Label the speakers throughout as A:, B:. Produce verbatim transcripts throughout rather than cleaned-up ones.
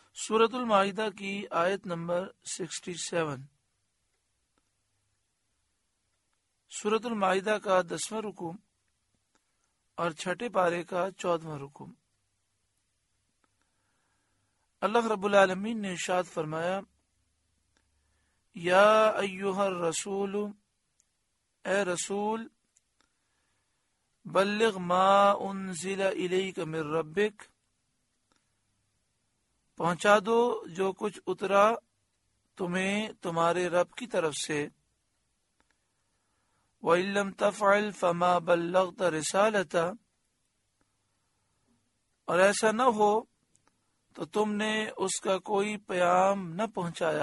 A: سورۃ المائدہ کی آیت نمبر سکسٹی سیون۔ سورۃ المائدہ کا دسواں رکوع اور چھٹے پارے کا چودواں رکوع۔ اللہ رب العالمین نے ارشاد فرمایا، یا ایھا الرسول، اے رسول، بلغ ما انزل الیک من ربک، پہنچا دو جو کچھ اترا تمہیں تمہارے رب کی طرف سے، وَإِن لَّمْ تَفْعَلْ فَمَا بَلَّغْتَ رِسَالَتَهُ، اور ایسا نہ ہو تو تم نے اس کا کوئی پیام نہ پہنچایا۔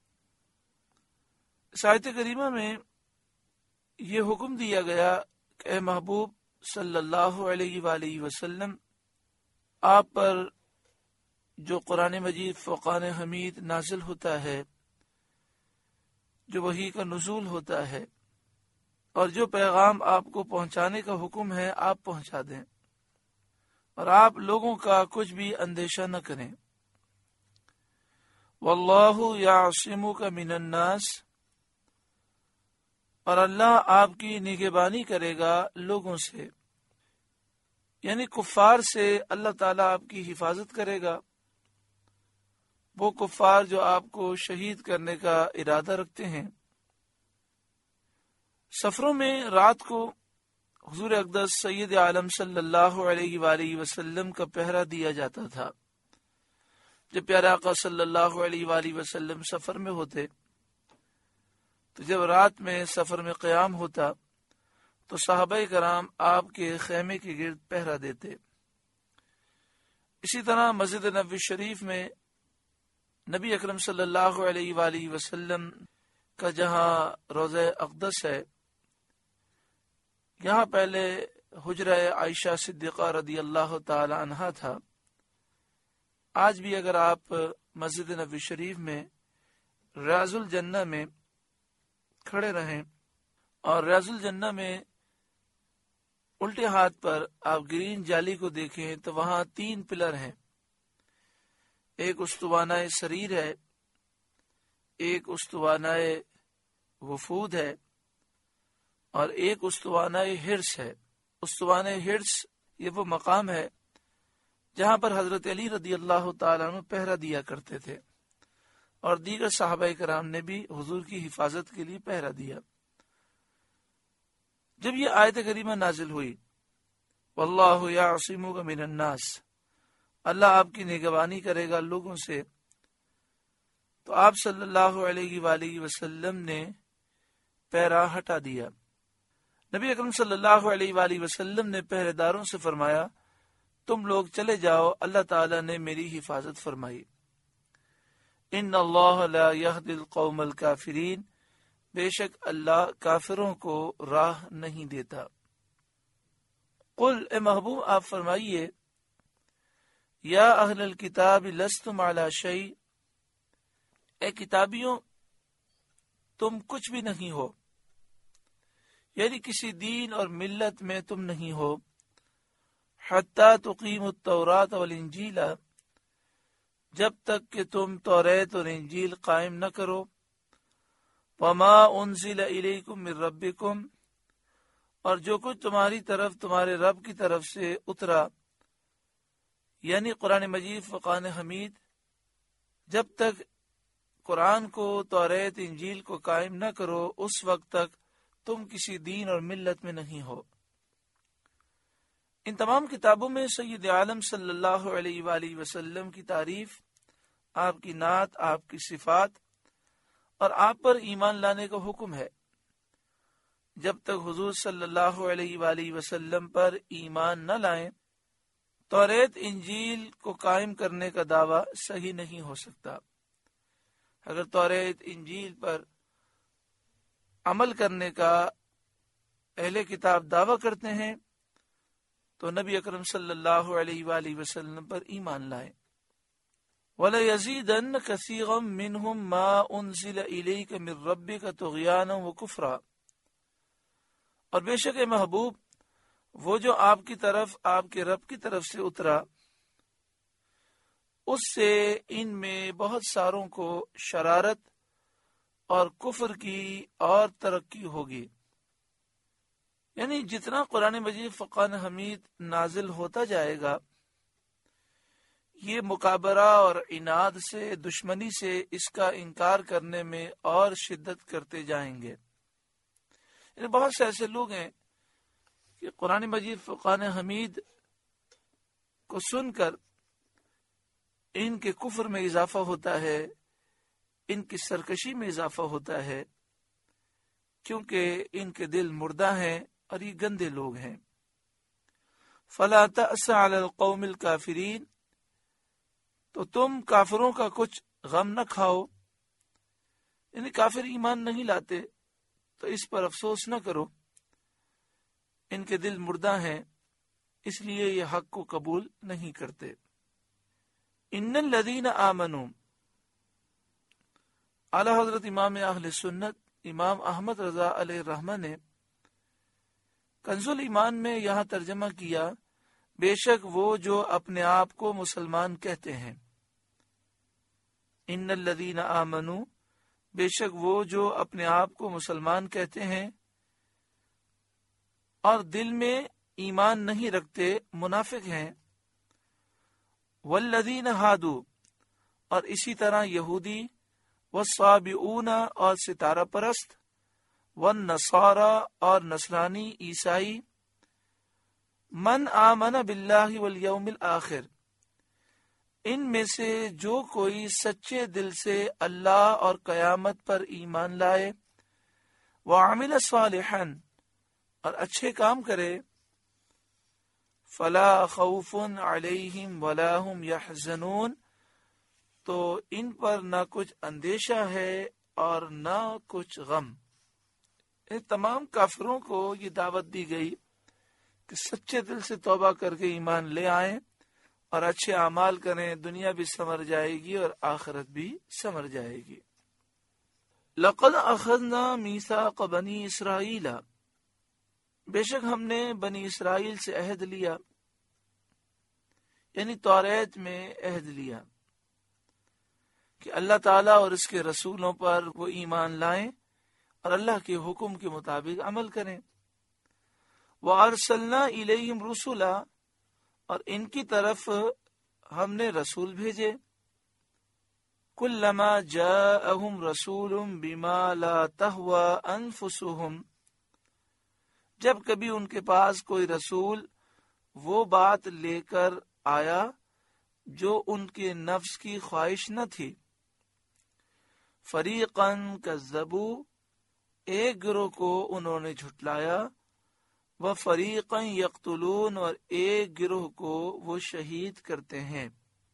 A: اس آیت کریمہ میں یہ حکم دیا گیا کہ اے محبوب صلی اللہ علیہ وآلہ وسلم، آپ پر جو قرآن مجید فرقان حمید نازل ہوتا ہے، جو وحی کا نزول ہوتا ہے، اور جو پیغام آپ کو پہنچانے کا حکم ہے آپ پہنچا دیں، اور آپ لوگوں کا کچھ بھی اندیشہ نہ کریں۔ واللہ یعصمک من الناس، اور اللہ آپ کی نگہبانی کرے گا لوگوں سے، یعنی کفار سے اللہ تعالیٰ آپ کی حفاظت کرے گا، وہ کفار جو آپ کو شہید کرنے کا ارادہ رکھتے ہیں۔ سفروں میں رات کو حضور اقدس سید عالم صلی اللہ علیہ وآلہ وسلم کا پہرا دیا جاتا تھا۔ جب پیارے آقا صلی اللہ علیہ وآلہ وسلم سفر میں ہوتے تو جب رات میں سفر میں قیام ہوتا تو صحابہ کرام آپ کے خیمے کے گرد پہرا دیتے۔ اسی طرح مسجد نبوی شریف میں نبی اکرم صلی اللہ علیہ وآلہ وسلم کا جہاں روضہ اقدس ہے، یہاں پہلے حجرہ عائشہ صدیقہ رضی اللہ تعالی عنہا تھا۔ آج بھی اگر آپ مسجد نبوی شریف میں ریاض الجنہ میں کھڑے رہیں اور ریاض الجنہ میں الٹے ہاتھ پر آپ گرین جالی کو دیکھیں تو وہاں تین پلر ہیں، ایک استوانہ سریر ہے، ایک استوانہ وفود ہے، اور ایک استوانہ ہرس ہے۔ استوانہ ہرس یہ وہ مقام ہے جہاں پر حضرت علی رضی اللہ تعالیٰ عنہ پہرا دیا کرتے تھے، اور دیگر صحابہ کرام نے بھی حضور کی حفاظت کے لیے پہرا دیا۔ جب یہ آیت کریمہ نازل ہوئی، واللہ یعصمک من الناس، اللہ آپ کی نگہبانی کرے گا لوگوں سے، تو آپ صلی اللہ علیہ وآلہ وسلم نے پہرا ہٹا دیا۔ نبی اکرم صلی اللہ علیہ وآلہ وسلم نے پہرے داروں سے فرمایا، تم لوگ چلے جاؤ، اللہ تعالیٰ نے میری حفاظت فرمائی۔ ان اللہ لا یہدی القوم الکافرین، بے شک اللہ کافروں کو راہ نہیں دیتا۔ قل، اے محبوب آپ فرمائیے، یا اہل الکتاب لستم علی شیء، اے کتابیوں تم کچھ بھی نہیں ہو، یعنی کسی دین اور ملت میں تم نہیں ہو، حتی تقیموا التوراۃ والانجیل، جب تک کہ تم توریت اور انجیل قائم نہ کرو، وما انزل الیکم من ربکم، اور جو کچھ تمہاری طرف تمہارے رب کی طرف سے اترا، یعنی قرآن مجید فرقان حمید، جب تک قرآن کو توریت انجیل کو قائم نہ کرو اس وقت تک تم کسی دین اور ملت میں نہیں ہو۔ ان تمام کتابوں میں سید عالم صلی اللہ علیہ وآلہ وسلم کی تعریف، آپ کی نعت، آپ کی صفات اور آپ پر ایمان لانے کا حکم ہے۔ جب تک حضور صلی اللہ علیہ وآلہ وسلم پر ایمان نہ لائیں، توریت انجیل کو قائم کرنے کا دعویٰ صحیح نہیں ہو سکتا۔ اگر توریت انجیل پر عمل کرنے کا اہل کتاب دعویٰ کرتے ہیں تو نبی اکرم صلی اللہ علیہ وآلہ وسلم پر ایمان لائیں۔ وَلَيَزِيدَنَّ كَثِيرًا مِّنْهُمْ مَا أُنزِلَ إِلَيْكَ مِن رَّبِّكَ طُغْيَانًا وَكُفْرًا، اور بے شک اے محبوب وہ جو آپ کی طرف آپ کے رب کی طرف سے اترا اس سے ان میں بہت ساروں کو شرارت اور کفر کی اور ترقی ہوگی. یعنی جتنا قرآن مجید فرقان حمید نازل ہوتا جائے گا یہ مکابرہ اور عناد سے دشمنی سے اس کا انکار کرنے میں اور شدت کرتے جائیں گے. یعنی بہت سے ایسے لوگ ہیں کہ قرآن مجید فرقان حمید کو سن کر ان کے کفر میں اضافہ ہوتا ہے، ان کی سرکشی میں اضافہ ہوتا ہے، کیونکہ ان کے دل مردہ ہیں اور یہ گندے لوگ ہیں. فَلَا تَأْسَ عَلَى الْقَوْمِ الْكَافِرِينَ، تو تم کافروں کا کچھ غم نہ کھاؤ. یعنی کافر ایمان نہیں لاتے تو اس پر افسوس نہ کرو، ان کے دل مردہ ہیں اس لیے یہ حق کو قبول نہیں کرتے. ان الذین آمنوا، اعلی حضرت امام اہل سنت امام احمد رضا علیہ الرحمہ نے کنز الایمان میں یہاں ترجمہ کیا بے شک وہ جو اپنے آپ کو مسلمان کہتے ہیں. ان الذین آمنوا، بے شک وہ جو اپنے آپ کو مسلمان کہتے ہیں اور دل میں ایمان نہیں رکھتے منافق ہیں. والذین ہادو، اور اسی طرح یہودی، والصابئون اور ستارہ پرست، والنصارى اور نصرانی عیسائی، من آمن باللہ والیوم الآخر، ان میں سے جو کوئی سچے دل سے اللہ اور قیامت پر ایمان لائے، وعمل صالحا، اور اچھے کام کرے، فلا خوف علیہم ولا هم یحزنون، تو ان پر نہ کچھ اندیشہ ہے اور نہ کچھ غم. ان تمام کافروں کو یہ دعوت دی گئی کہ سچے دل سے توبہ کر کے ایمان لے آئیں اور اچھے اعمال کریں، دنیا بھی سنور جائے گی اور آخرت بھی سنور جائے گی. لقد اخذنا میثاق بنی اسرائیل، بے شک ہم نے بنی اسرائیل سے عہد لیا، یعنی توریت میں عہد لیا کہ اللہ تعالیٰ اور اس کے رسولوں پر وہ ایمان لائیں اور اللہ کے حکم کے مطابق عمل کریں. وَأَرْسَلْنَا إِلَيْهِمْ رُسُلًا، اور ان کی طرف ہم نے رسول بھیجے. كُلَّمَا جَاءَهُمْ رَسُولٌ بِمَا لَا تَهْوَى أَنفُسُهُمْ، جب کبھی ان کے پاس کوئی رسول وہ بات لے کر آیا جو ان کے نفس کی خواہش نہ تھی، فریقاً کذبوا، ایک گروہ کو انہوں نے جھٹلایا، وفریقاً یقتلون، اور ایک گروہ کو وہ شہید کرتے ہیں.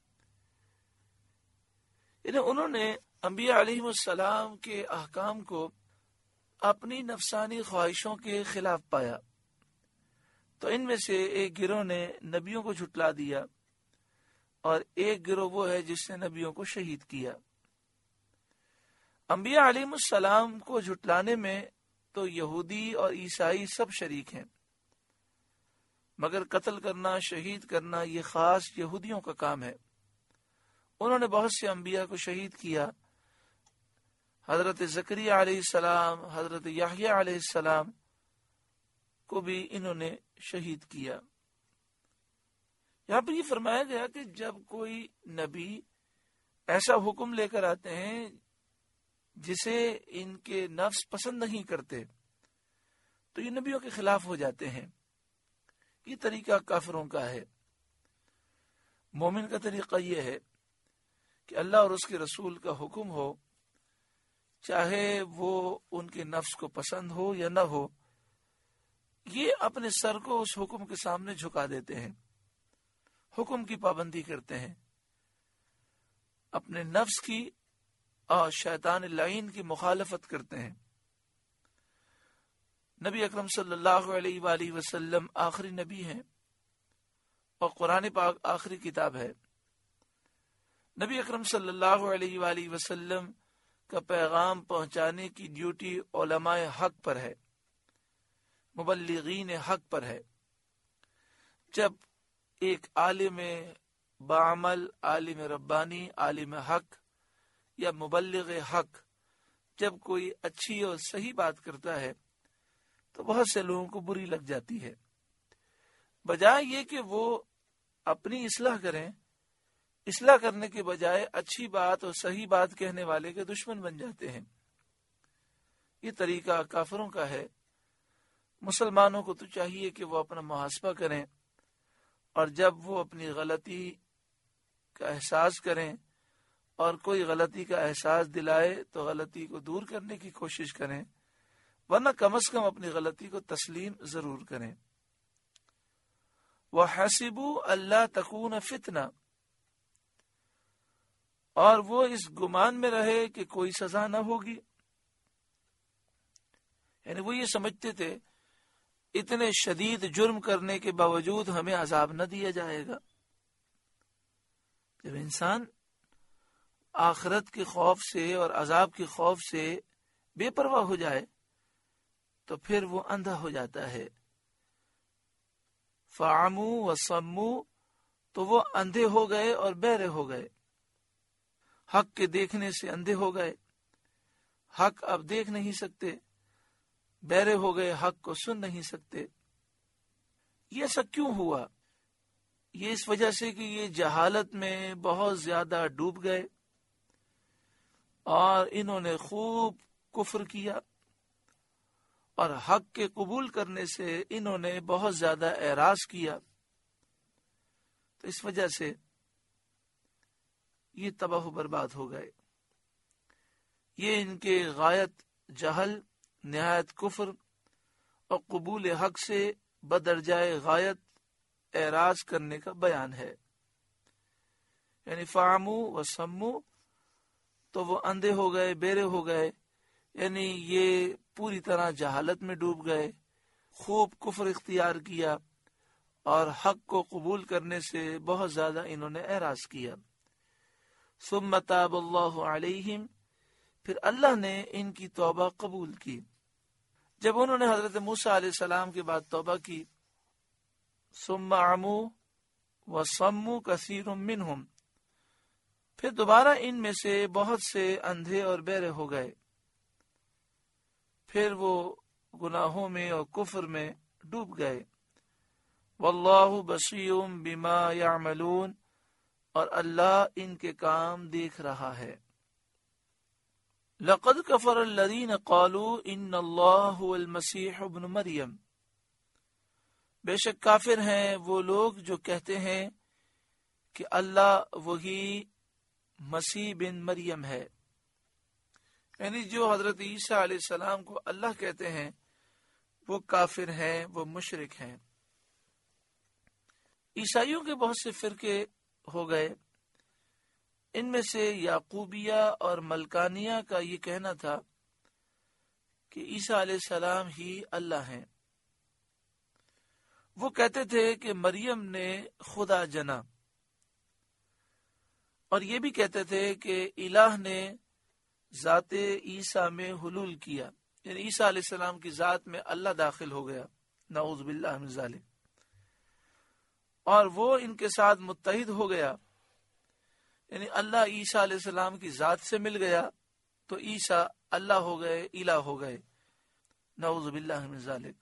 A: یعنی انہوں نے انبیاء علیہ السلام کے احکام کو اپنی نفسانی خواہشوں کے خلاف پایا، تو ان میں سے ایک گروہ نے نبیوں کو جھٹلا دیا اور ایک گروہ وہ ہے جس نے نبیوں کو شہید کیا. انبیاء علیہ السلام کو جھٹلانے میں تو یہودی اور عیسائی سب شریک ہیں، مگر قتل کرنا، شہید کرنا یہ خاص یہودیوں کا کام ہے. انہوں نے بہت سے انبیاء کو شہید کیا. حضرت زکریا علیہ السلام، حضرت یحییٰ علیہ السلام کو بھی انہوں نے شہید کیا. یہاں پر یہ فرمایا گیا کہ جب کوئی نبی ایسا حکم لے کر آتے ہیں جسے ان کے نفس پسند نہیں کرتے تو یہ نبیوں کے خلاف ہو جاتے ہیں. یہ طریقہ کافروں کا ہے. مومن کا طریقہ یہ ہے کہ اللہ اور اس کے رسول کا حکم ہو، چاہے وہ ان کے نفس کو پسند ہو یا نہ ہو، یہ اپنے سر کو اس حکم کے سامنے جھکا دیتے ہیں، حکم کی پابندی کرتے ہیں، اپنے نفس کی اور شیطان اللعین کی مخالفت کرتے ہیں. نبی اکرم صلی اللہ علیہ وآلہ وسلم آخری نبی ہیں اور قرآن پاک آخری کتاب ہے. نبی اکرم صلی اللہ علیہ وآلہ وسلم کا پیغام پہنچانے کی ڈیوٹی علماء حق پر ہے، مبلغین حق پر ہے. جب ایک عالم بعمل عالم ربانی، عالم حق یا مبلغ حق جب کوئی اچھی اور صحیح بات کرتا ہے تو بہت سے لوگوں کو بری لگ جاتی ہے، بجائے یہ کہ وہ اپنی اصلاح کریں، اصلاح کرنے کے بجائے اچھی بات اور صحیح بات کہنے والے کے دشمن بن جاتے ہیں۔ یہ طریقہ کافروں کا ہے۔ مسلمانوں کو تو چاہیے کہ وہ اپنا محاسبہ کریں، اور جب وہ اپنی غلطی کا احساس کریں اور کوئی غلطی کا احساس دلائے تو غلطی کو دور کرنے کی کوشش کریں، ورنہ کم از کم اپنی غلطی کو تسلیم ضرور کریں۔ وَحَسِبُوا أَلَّا تَكُونَ فِتْنَةٌ، اور وہ اس گمان میں رہے کہ کوئی سزا نہ ہوگی، یعنی وہ یہ سمجھتے تھے اتنے شدید جرم کرنے کے باوجود ہمیں عذاب نہ دیا جائے گا۔ جب انسان آخرت کے خوف سے اور عذاب کے خوف سے بے پرواہ ہو جائے تو پھر وہ اندھا ہو جاتا ہے۔ فَعَمُوا وَصَمُّوا، تو وہ اندھے ہو گئے اور بہرے ہو گئے، حق کے دیکھنے سے اندھے ہو گئے، حق اب دیکھ نہیں سکتے، بہرے ہو گئے، حق کو سن نہیں سکتے۔ یہ ایسا کیوں ہوا؟ یہ اس وجہ سے کہ یہ جہالت میں بہت زیادہ ڈوب گئے اور انہوں نے خوب کفر کیا، اور حق کے قبول کرنے سے انہوں نے بہت زیادہ اعراض کیا، تو اس وجہ سے یہ تباہ و برباد ہو گئے۔ یہ ان کے غایت جہل، نہایت کفر اور قبول حق سے بدرجائے غایت اعراض کرنے کا بیان ہے۔ یعنی فعمو و سمو، تو وہ اندھے ہو گئے، بیرے ہو گئے، یعنی یہ پوری طرح جہالت میں ڈوب گئے، خوب کفر اختیار کیا اور حق کو قبول کرنے سے بہت زیادہ انہوں نے اعراض کیا۔ ثم تاب اللہ علیہم، پھر اللہ نے ان کی توبہ قبول کی۔ جب انہوں نے حضرت موسیٰ علیہ السلام کے بعد توبہ کی، ثم عموا وصموا کثیر منہم، پھر دوبارہ ان میں سے بہت سے اندھے اور بہرے ہو گئے، پھر وہ گناہوں میں اور کفر میں ڈوب گئے۔ واللہ بصیر بما یعملون، اور اللہ ان کے کام دیکھ رہا ہے۔ لقد کفر الذین قالوا ان اللہ هو المسیح ابن مریم، بے شک کافر ہیں وہ لوگ جو کہتے ہیں کہ اللہ وہی مسیح بن مریم ہے، یعنی جو حضرت عیسیٰ علیہ السلام کو اللہ کہتے ہیں وہ کافر ہیں، وہ مشرک ہیں۔ عیسائیوں کے بہت سے فرقے ہو گئے، ان میں سے یعقوبیہ اور ملکانیہ کا یہ کہنا تھا کہ عیسیٰ علیہ السلام ہی اللہ ہیں۔ وہ کہتے تھے کہ مریم نے خدا جنا، اور یہ بھی کہتے تھے کہ الہ نے ذات عیسیٰ میں حلول کیا، یعنی عیسیٰ علیہ السلام کی ذات میں اللہ داخل ہو گیا، نعوذ باللہ من ذالک، اور وہ ان کے ساتھ متحد ہو گیا، یعنی اللہ عیسیٰ علیہ السلام کی ذات سے مل گیا تو عیسیٰ اللہ ہو گئے، الہ ہو گئے، نعوذ باللہ من ذالک۔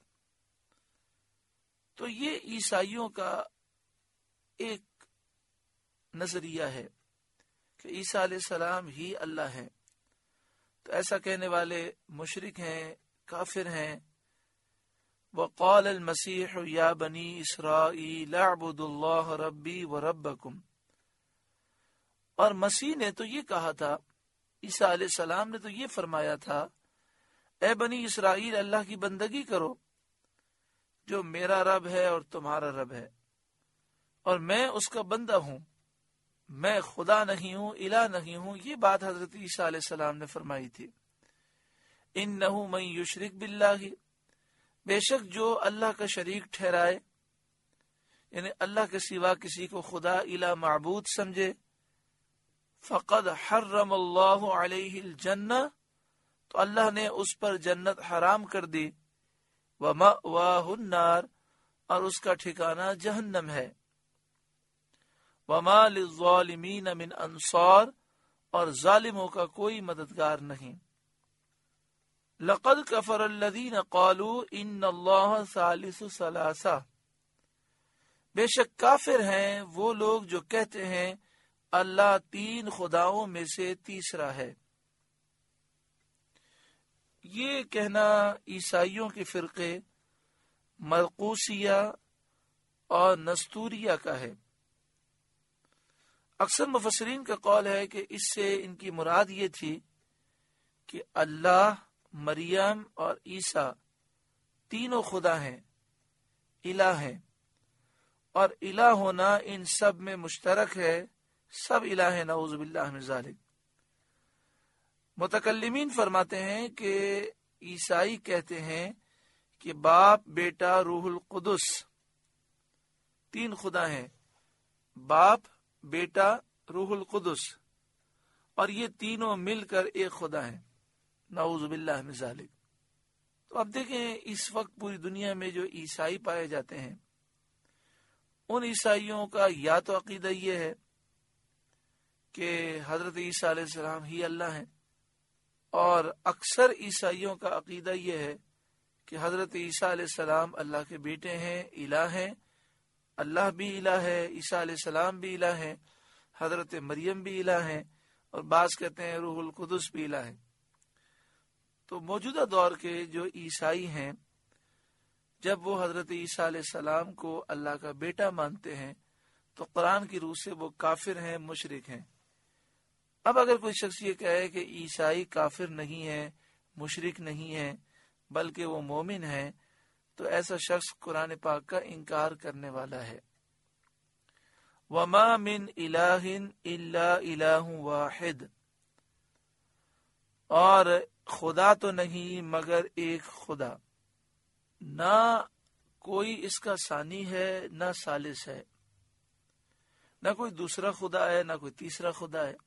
A: تو یہ عیسائیوں کا ایک نظریہ ہے کہ عیسیٰ علیہ السلام ہی اللہ ہیں، تو ایسا کہنے والے مشرک ہیں، کافر ہیں۔ وقال المسیح یا بنی اسرائیل اعبدوا اللہ ربی و ربکم، اور مسیح نے تو یہ کہا تھا، عیسیٰ علیہ السلام نے تو یہ فرمایا تھا، اے بنی اسرائیل اللہ کی بندگی کرو جو میرا رب ہے اور تمہارا رب ہے، اور میں اس کا بندہ ہوں، میں خدا نہیں ہوں، الہ نہیں ہوں۔ یہ بات حضرت عیسیٰ علیہ السلام نے فرمائی تھی۔ انہ من یشرک باللہ، بے شک جو اللہ کا شریک ٹھہرائے، یعنی اللہ کے سوا کسی کو خدا الہ معبود سمجھے، فقد حرم اللہ علیہ الجنہ، تو اللہ نے اس پر جنت حرام کر دی، ومأواہ النار، اور اس کا ٹھکانہ جہنم ہے۔ وما للظالمین من انصار، اور ظالموں کا کوئی مددگار نہیں۔ لقد کفر الذین قالوا ان اللہ ثالث ثلاثہ، بے شک کافر ہیں وہ لوگ جو کہتے ہیں اللہ تین خداؤں میں سے تیسرا ہے۔ یہ کہنا عیسائیوں کے فرقے مرقوسیہ اور نستوریہ کا ہے۔ اکثر مفسرین کا قول ہے کہ اس سے ان کی مراد یہ تھی کہ اللہ، مریم اور عیسیٰ تینوں خدا ہیں، الہ ہیں، اور الہ ہونا ان سب میں مشترک ہے، سب الہ ہیں، نعوذ باللہ من ذالک۔ متکلمین فرماتے ہیں کہ عیسائی کہتے ہیں کہ باپ، بیٹا، روح القدس تین خدا ہیں، باپ، بیٹا، روح القدس، اور یہ تینوں مل کر ایک خدا ہیں، نعوذ باللہ من ذالک۔ تو اب دیکھیں اس وقت پوری دنیا میں جو عیسائی پائے جاتے ہیں، ان عیسائیوں کا یا تو عقیدہ یہ ہے کہ حضرت عیسیٰ علیہ السلام ہی اللہ ہیں، اور اکثر عیسائیوں کا عقیدہ یہ ہے کہ حضرت عیسیٰ علیہ السلام اللہ کے بیٹے ہیں، الہ ہیں، اللہ بھی الہ ہے، عیسیٰ علیہ السلام بھی الہ ہیں، حضرت مریم بھی الہ ہیں، اور بعض کہتے ہیں روح القدس بھی الہ ہے۔ تو موجودہ دور کے جو عیسائی ہیں، جب وہ حضرت عیسیٰ علیہ السلام کو اللہ کا بیٹا مانتے ہیں تو قرآن کی روح سے وہ کافر ہیں، مشرک ہیں۔ اب اگر کوئی شخص یہ کہے کہ عیسائی کافر نہیں ہے، مشرک نہیں ہے، بلکہ وہ مومن ہیں، تو ایسا شخص قرآن پاک کا انکار کرنے والا ہے۔ وَمَا مِنْ إِلَٰهٍ إِلَّا إِلَٰهٌ وَاحِدٌ، اور خدا تو نہیں مگر ایک خدا، نہ کوئی اس کا ثانی ہے نہ ثالث ہے، نہ کوئی دوسرا خدا ہے نہ کوئی تیسرا خدا ہے۔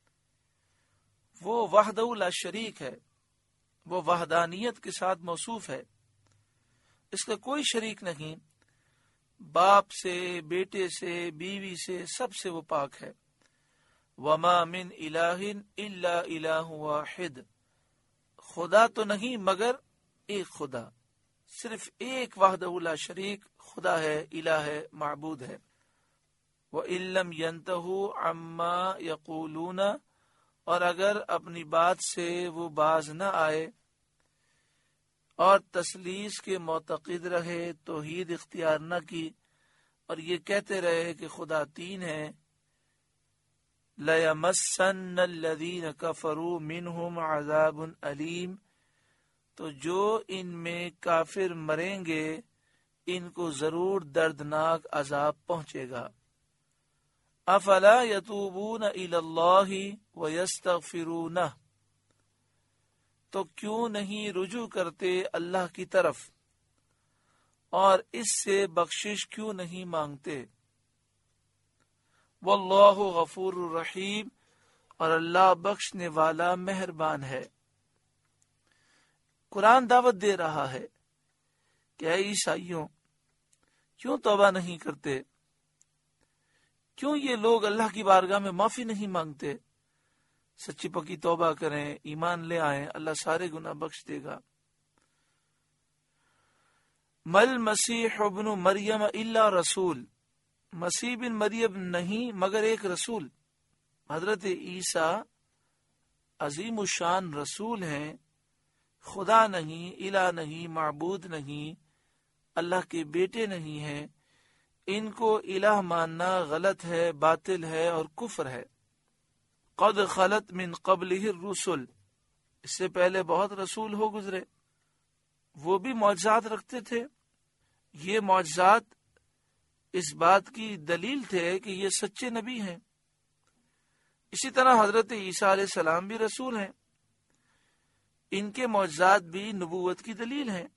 A: وہ وحدہ لا شریک ہے، وہ وحدانیت کے ساتھ موصوف ہے، اس کا کوئی شریک نہیں، باپ سے، بیٹے سے، بیوی سے، سب سے وہ پاک ہے۔ وما من الہ الا الہ واحد، خدا تو نہیں مگر ایک خدا، صرف ایک وحدہ لا شریک خدا ہے، الہ ہے، معبود ہے۔ وَإِن لَّمْ يَنْتَهُوا عَمَّا يَقُولُونَ، اور اگر اپنی بات سے وہ باز نہ آئے اور تثلیث کے معتقد رہے، توحید اختیار نہ کی، اور یہ کہتے رہے کہ خدا تین ہے، لَيَمَسَّنَّ الَّذِينَ كَفَرُوا مِنْهُمْ عَذَابٌ أَلِيمٌ، تو جو ان میں کافر مریں گے ان کو ضرور دردناک عذاب پہنچے گا۔ افلا یتوبون الی اللہ ویستغفرونہ، تو کیوں نہیں رجوع کرتے اللہ کی طرف اور اس سے بخشش کیوں نہیں مانگتے۔ واللہ غفور الرحیم، اور اللہ بخشنے والا مہربان ہے۔ قرآن دعوت دے رہا ہے کہ اے عیسائیوں، کیوں توبہ نہیں کرتے؟ کیوں یہ لوگ اللہ کی بارگاہ میں معافی نہیں مانگتے؟ سچی پکی توبہ کریں، ایمان لے آئیں، اللہ سارے گناہ بخش دے گا۔ مل مسیح ابن مریم الا رسول، مسیح بن مریم نہیں مگر ایک رسول۔ حضرت عیسیٰ عظیم الشان رسول ہیں، خدا نہیں، الہ نہیں، معبود نہیں، اللہ کے بیٹے نہیں ہیں۔ ان کو الہ ماننا غلط ہے، باطل ہے اور کفر ہے۔ قد خلت من قبلہ الرسل، اس سے پہلے بہت رسول ہو گزرے، وہ بھی معجزات رکھتے تھے۔ یہ معجزات اس بات کی دلیل تھے کہ یہ سچے نبی ہیں۔ اسی طرح حضرت عیسیٰ علیہ السلام بھی رسول ہیں، ان کے معجزات بھی نبوت کی دلیل ہیں،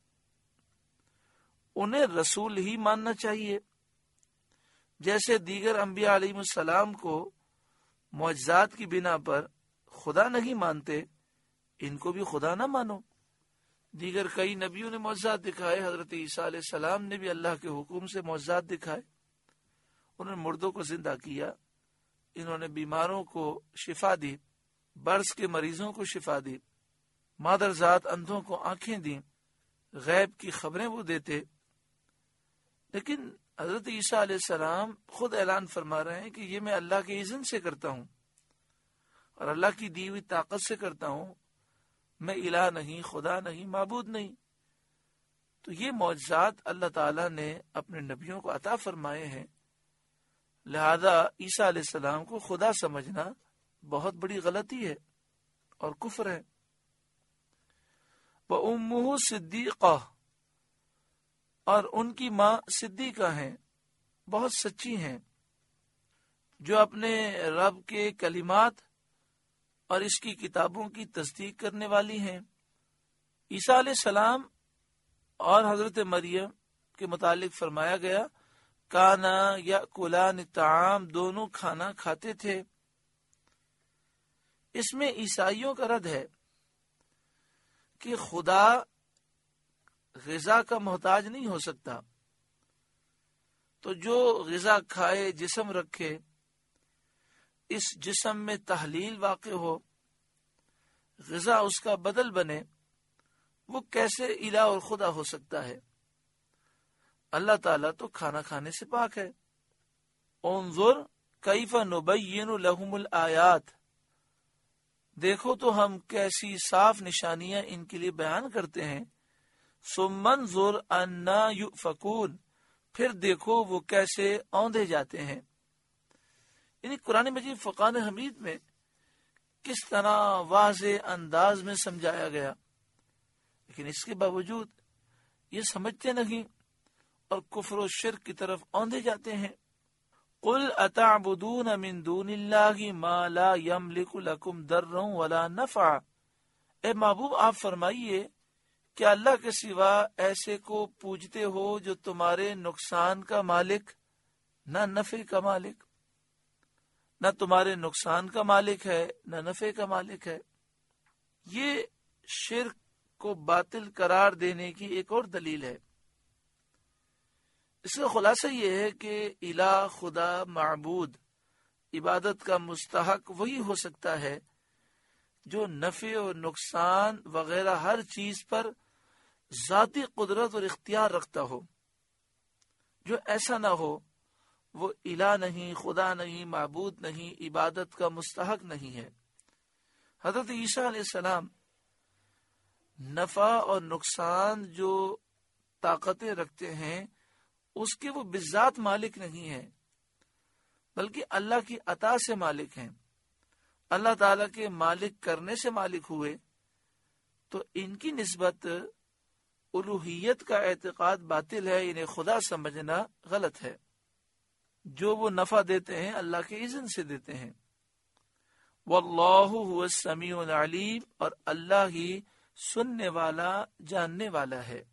A: انہیں رسول ہی ماننا چاہیے۔ جیسے دیگر انبیاء علیہ السلام کو معجزات کی بنا پر خدا نہیں مانتے، ان کو بھی خدا نہ مانو۔ دیگر کئی نبیوں نے معجزات دکھائے، حضرت عیسیٰ علیہ السلام نے بھی اللہ کے حکم سے معجزات دکھائے، انہوں نے مردوں کو زندہ کیا، انہوں نے بیماروں کو شفا دی، برس کے مریضوں کو شفا دی، مادرزاد اندھوں کو آنکھیں دیں، غیب کی خبریں وہ دیتے۔ لیکن حضرت عیسیٰ علیہ السلام خود اعلان فرما رہے ہیں کہ یہ میں اللہ کے اذن سے کرتا ہوں اور اللہ کی دی ہوئی طاقت سے کرتا ہوں، میں الہ نہیں، خدا نہیں، معبود نہیں۔ تو یہ معجزات اللہ تعالیٰ نے اپنے نبیوں کو عطا فرمائے ہیں، لہذا عیسیٰ علیہ السلام کو خدا سمجھنا بہت بڑی غلطی ہے اور کفر ہے۔ وَأُمُّهُ صِدِّيقَةٌ، اور ان کی ماں صدیقہ ہیں، بہت سچی ہیں، جو اپنے رب کے کلمات اور اس کی کتابوں کی تصدیق کرنے والی ہیں۔ عیسیٰ علیہ السلام اور حضرت مریم کے متعلق فرمایا گیا کانا یأکلان الطعام، دونوں کھانا کھاتے تھے۔ اس میں عیسائیوں کا رد ہے کہ خدا غذا کا محتاج نہیں ہو سکتا، تو جو غذا کھائے، جسم رکھے، اس جسم میں تحلیل واقع ہو، غذا اس کا بدل بنے، وہ کیسے الہ اور خدا ہو سکتا ہے؟ اللہ تعالیٰ تو کھانا کھانے سے پاک ہے۔ انظر کیف نبین لہم الآیات، دیکھو تو ہم کیسی صاف نشانیاں ان کے لیے بیان کرتے ہیں۔ ثم انظر انا یؤفکون، پھر دیکھو وہ کیسے اوندھے جاتے ہیں۔ یعنی قرآن مجید فرقان حمید میں کس طرح واضح انداز میں سمجھایا گیا، لیکن اس کے باوجود یہ سمجھتے نہیں اور کفر و شرک کی طرف اوندھے جاتے ہیں۔ قل اتعبدون من دون اللہ ما لا یملک لکم ضرا ولا نفعا، اے محبوب آپ فرمائیے کہ اللہ کے سوا ایسے کو پوجتے ہو جو تمہارے نقصان کا مالک نہ نفع کا مالک، نہ تمہارے نقصان کا مالک ہے نہ نفع کا مالک ہے۔ یہ شرک کو باطل قرار دینے کی ایک اور دلیل ہے۔ اس کا خلاصہ یہ ہے کہ الہ، خدا، معبود، عبادت کا مستحق وہی ہو سکتا ہے جو نفع و نقصان وغیرہ ہر چیز پر ذاتی قدرت اور اختیار رکھتا ہو۔ جو ایسا نہ ہو وہ الہ نہیں، خدا نہیں، معبود نہیں، عبادت کا مستحق نہیں ہے۔ حضرت عیسیٰ علیہ السلام نفع اور نقصان جو طاقتیں رکھتے ہیں اس کے وہ بذات مالک نہیں ہیں، بلکہ اللہ کی عطا سے مالک ہیں۔ اللہ تعالیٰ کے مالک کرنے سے مالک ہوئے، تو ان کی نسبت الوہیت کا اعتقاد باطل ہے، انہیں خدا سمجھنا غلط ہے۔ جو وہ نفع دیتے ہیں اللہ کے اذن سے دیتے ہیں۔ واللہ هو السمیع العلیم، اور اللہ ہی سننے والا، جاننے والا ہے۔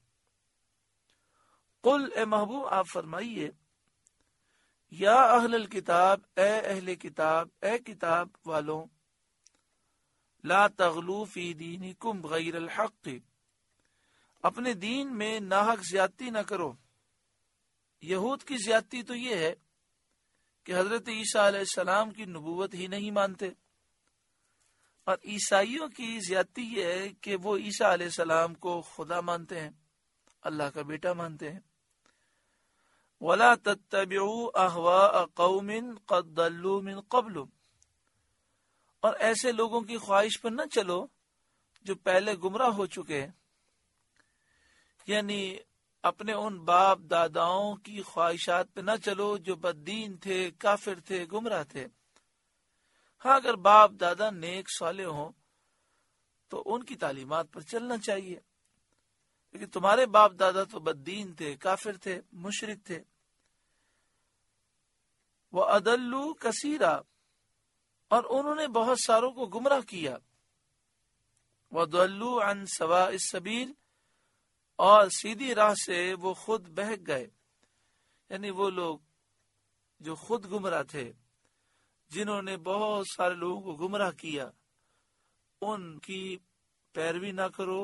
A: قل، اے محبوب آپ فرمائیے، یا اہل الکتاب، اے اہل کتاب، اے کتاب والوں، لا تغلو فی دینکم غیر الحق، اپنے دین میں ناحق زیادتی نہ کرو۔ یہود کی زیادتی تو یہ ہے کہ حضرت عیسیٰ علیہ السلام کی نبوت ہی نہیں مانتے، اور عیسائیوں کی زیادتی یہ ہے کہ وہ عیسیٰ علیہ السلام کو خدا مانتے ہیں، اللہ کا بیٹا مانتے ہیں۔ وَلَا تَتَّبِعُوا أَهْوَاءَ قَوْمٍ قَدْ ضَلُّوا مِنْ قَبْلُ، اور ایسے لوگوں کی خواہش پر نہ چلو جو پہلے گمراہ ہو چکے ہیں، یعنی اپنے ان باپ داداؤں کی خواہشات پہ نہ چلو جو بددین تھے، کافر تھے، گمراہ تھے۔ ہاں اگر باپ دادا نیک صالح ہوں تو ان کی تعلیمات پر چلنا چاہیے، لیکن تمہارے باپ دادا تو بددین تھے، کافر تھے، مشرک تھے۔ وَأَضَلُّوا كَثِيرًا، اور انہوں نے بہت ساروں کو گمراہ کیا۔ وَضَلُّوا عَنْ سَوَاءِ السَّبِيلِ، اور سیدھی راہ سے وہ خود بہک گئے، یعنی وہ لوگ جو خود گمراہ تھے، جنہوں نے بہت سارے لوگوں کو گمراہ کیا، ان کی پیروی نہ کرو۔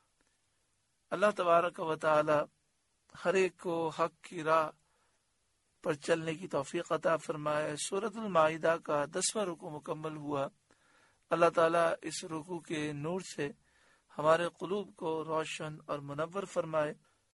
A: اللہ تبارک و تعالی ہر ایک کو حق کی راہ پر چلنے کی توفیق عطا فرمائے۔ سورۃ المائدہ کا دسواں رکوع مکمل ہوا۔ اللہ تعالیٰ اس رکوع کے نور سے ہمارے قلوب کو روشن اور منور فرمائے۔